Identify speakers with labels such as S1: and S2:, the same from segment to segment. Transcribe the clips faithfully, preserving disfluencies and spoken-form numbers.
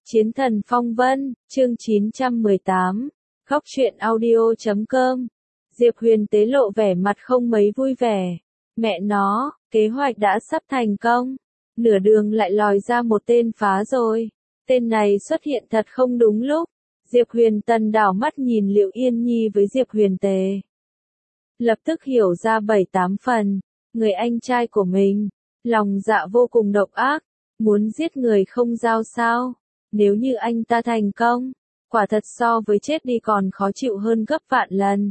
S1: Chiến thần phong vân, chương chín trăm mười tám, khóc chuyện audio chấm com. Diệp Huyền tế lộ vẻ mặt không mấy vui vẻ. Mẹ nó, kế hoạch đã sắp thành công. Nửa đường lại lòi ra một tên phá rồi. Tên này xuất hiện thật không đúng lúc. Diệp Huyền Tần đảo mắt nhìn Liệu Yên Nhi với Diệp Huyền Tề. Lập tức hiểu ra bảy tám phần. Người anh trai của mình, lòng dạ vô cùng độc ác. Muốn giết người không giao sao. Nếu như anh ta thành công, quả thật so với chết đi còn khó chịu hơn gấp vạn lần.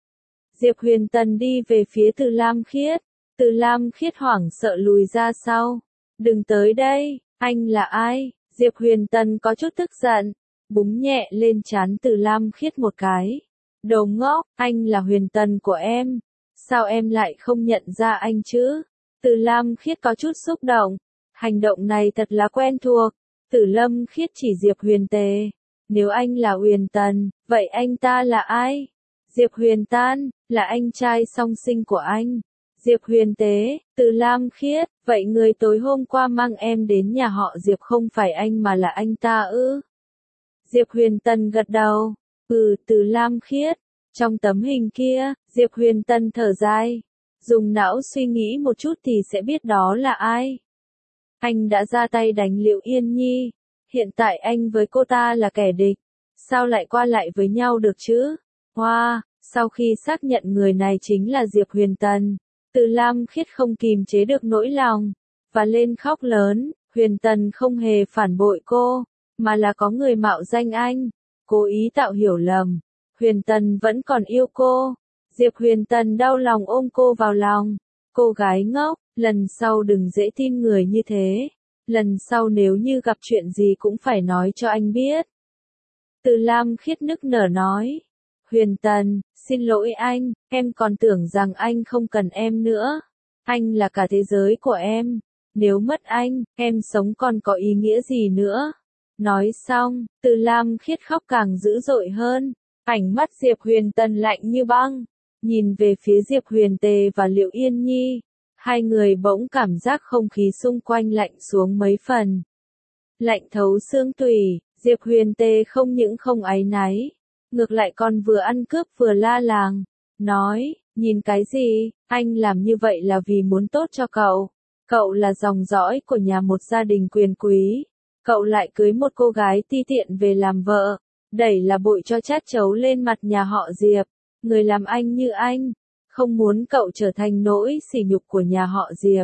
S1: Diệp Huyền Tần đi về phía Từ Lam Khiết. Từ Lam Khiết hoảng sợ lùi ra sau. Đừng tới đây, anh là ai? Diệp Huyền Tần có chút tức giận, búng nhẹ lên trán Từ Lam Khiết một cái. Đồ ngốc, anh là Huyền Tần của em. Sao em lại không nhận ra anh chứ? Từ Lam Khiết có chút xúc động. Hành động này thật là quen thuộc. Tử Lâm Khiết chỉ Diệp Huyền Tề. Nếu anh là Huyền Tần, vậy anh ta là ai? Diệp Huyền Tan, là anh trai song sinh của anh. Diệp Huyền Tế, Từ Lam Khiết, vậy người tối hôm qua mang em đến nhà họ Diệp không phải anh mà là anh ta ư? Diệp Huyền Tần gật đầu. Ừ, Từ Lam Khiết. Trong tấm hình kia, Diệp Huyền Tần thở dài. Dùng não suy nghĩ một chút thì sẽ biết đó là ai. Anh đã ra tay đánh Liệu Yên Nhi. Hiện tại anh với cô ta là kẻ địch. Sao lại qua lại với nhau được chứ? Hoa, wow, sau khi xác nhận người này chính là Diệp Huyền Tần, Từ Lam Khiết không kìm chế được nỗi lòng, và lên khóc lớn. Huyền Tần không hề phản bội cô, mà là có người mạo danh anh, cố ý tạo hiểu lầm. Huyền Tần vẫn còn yêu cô. Diệp Huyền Tần đau lòng ôm cô vào lòng. Cô gái ngốc, lần sau đừng dễ tin người như thế. Lần sau nếu như gặp chuyện gì cũng phải nói cho anh biết. Từ Lam Khiết nức nở nói. Huyền Tần, xin lỗi anh, em còn tưởng rằng anh không cần em nữa. Anh là cả thế giới của em. Nếu mất anh, em sống còn có ý nghĩa gì nữa? Nói xong, Từ Lam Khiết khóc càng dữ dội hơn. Ánh mắt Diệp Huyền Tần lạnh như băng. Nhìn về phía Diệp Huyền Tề và Liệu Yên Nhi. Hai người bỗng cảm giác không khí xung quanh lạnh xuống mấy phần. Lạnh thấu xương tủy, Diệp Huyền Tề không những không áy náy, ngược lại còn vừa ăn cướp vừa la làng. Nói, nhìn cái gì, anh làm như vậy là vì muốn tốt cho cậu. Cậu là dòng dõi của nhà một gia đình quyền quý. Cậu lại cưới một cô gái ti tiện về làm vợ. Đẩy là bội cho chát chấu lên mặt nhà họ Diệp. Người làm anh như anh, không muốn cậu trở thành nỗi sỉ nhục của nhà họ Diệp.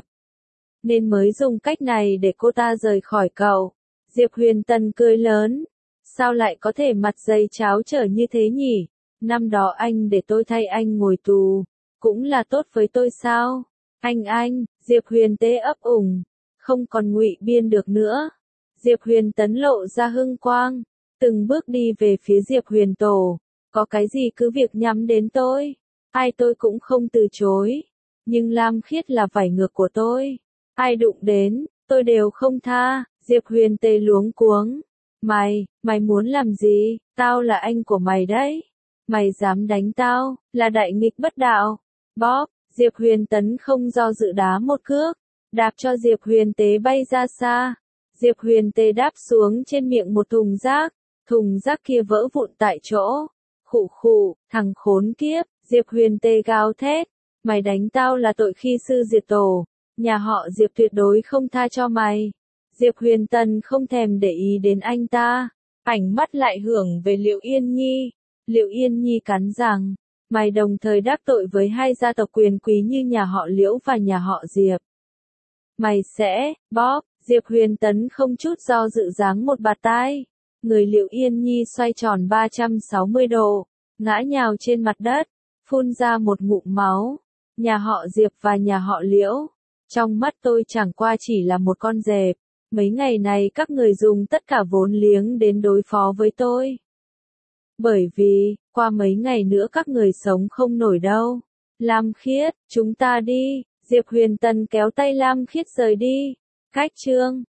S1: Nên mới dùng cách này để cô ta rời khỏi cậu. Diệp Huyền Tần cười lớn. Sao lại có thể mặt dày cháo trở như thế nhỉ? Năm đó anh để tôi thay anh ngồi tù. Cũng là tốt với tôi sao? Anh anh, Diệp Huyền Tế ấp ủng. Không còn ngụy biên được nữa. Diệp Huyền Tấn lộ ra hưng quang. Từng bước đi về phía Diệp Huyền Tổ. Có cái gì cứ việc nhắm đến tôi. Ai tôi cũng không từ chối. Nhưng Lam Khiết là vảy ngược của tôi. Ai đụng đến, tôi đều không tha. Diệp Huyền Tề luống cuống. Mày, mày muốn làm gì? Tao là anh của mày đấy. Mày dám đánh tao, là đại nghịch bất đạo. Bóp, Diệp Huyền Tấn không do dự đá một cước. Đạp cho Diệp Huyền Tế bay ra xa. Diệp Huyền Tế đáp xuống trên miệng một thùng rác. Thùng rác kia vỡ vụn tại chỗ. Khụ khụ, thằng khốn kiếp. Diệp Huyền Tê gào thét. Mày đánh tao là tội khi sư diệt tổ. Nhà họ Diệp tuyệt đối không tha cho mày. Diệp Huyền Tần không thèm để ý đến anh ta. Ánh mắt lại hưởng về Liệu Yên Nhi. Liệu Yên Nhi cắn rằng. Mày đồng thời đắc tội với hai gia tộc quyền quý như nhà họ Liễu và nhà họ Diệp. Mày sẽ, bóp. Diệp Huyền Tấn không chút do dự giáng một bạt tai. Người Liệu Yên Nhi xoay tròn ba trăm sáu mươi độ. Ngã nhào trên mặt đất. Phun ra một ngụm máu. Nhà họ Diệp và nhà họ Liễu. Trong mắt tôi chẳng qua chỉ là một con dẹp. Mấy ngày này các người dùng tất cả vốn liếng đến đối phó với tôi. Bởi vì, qua mấy ngày nữa các người sống không nổi đâu. Lam Khiết, chúng ta đi. Diệp Huyền Tần kéo tay Lam Khiết rời đi. Cách chương.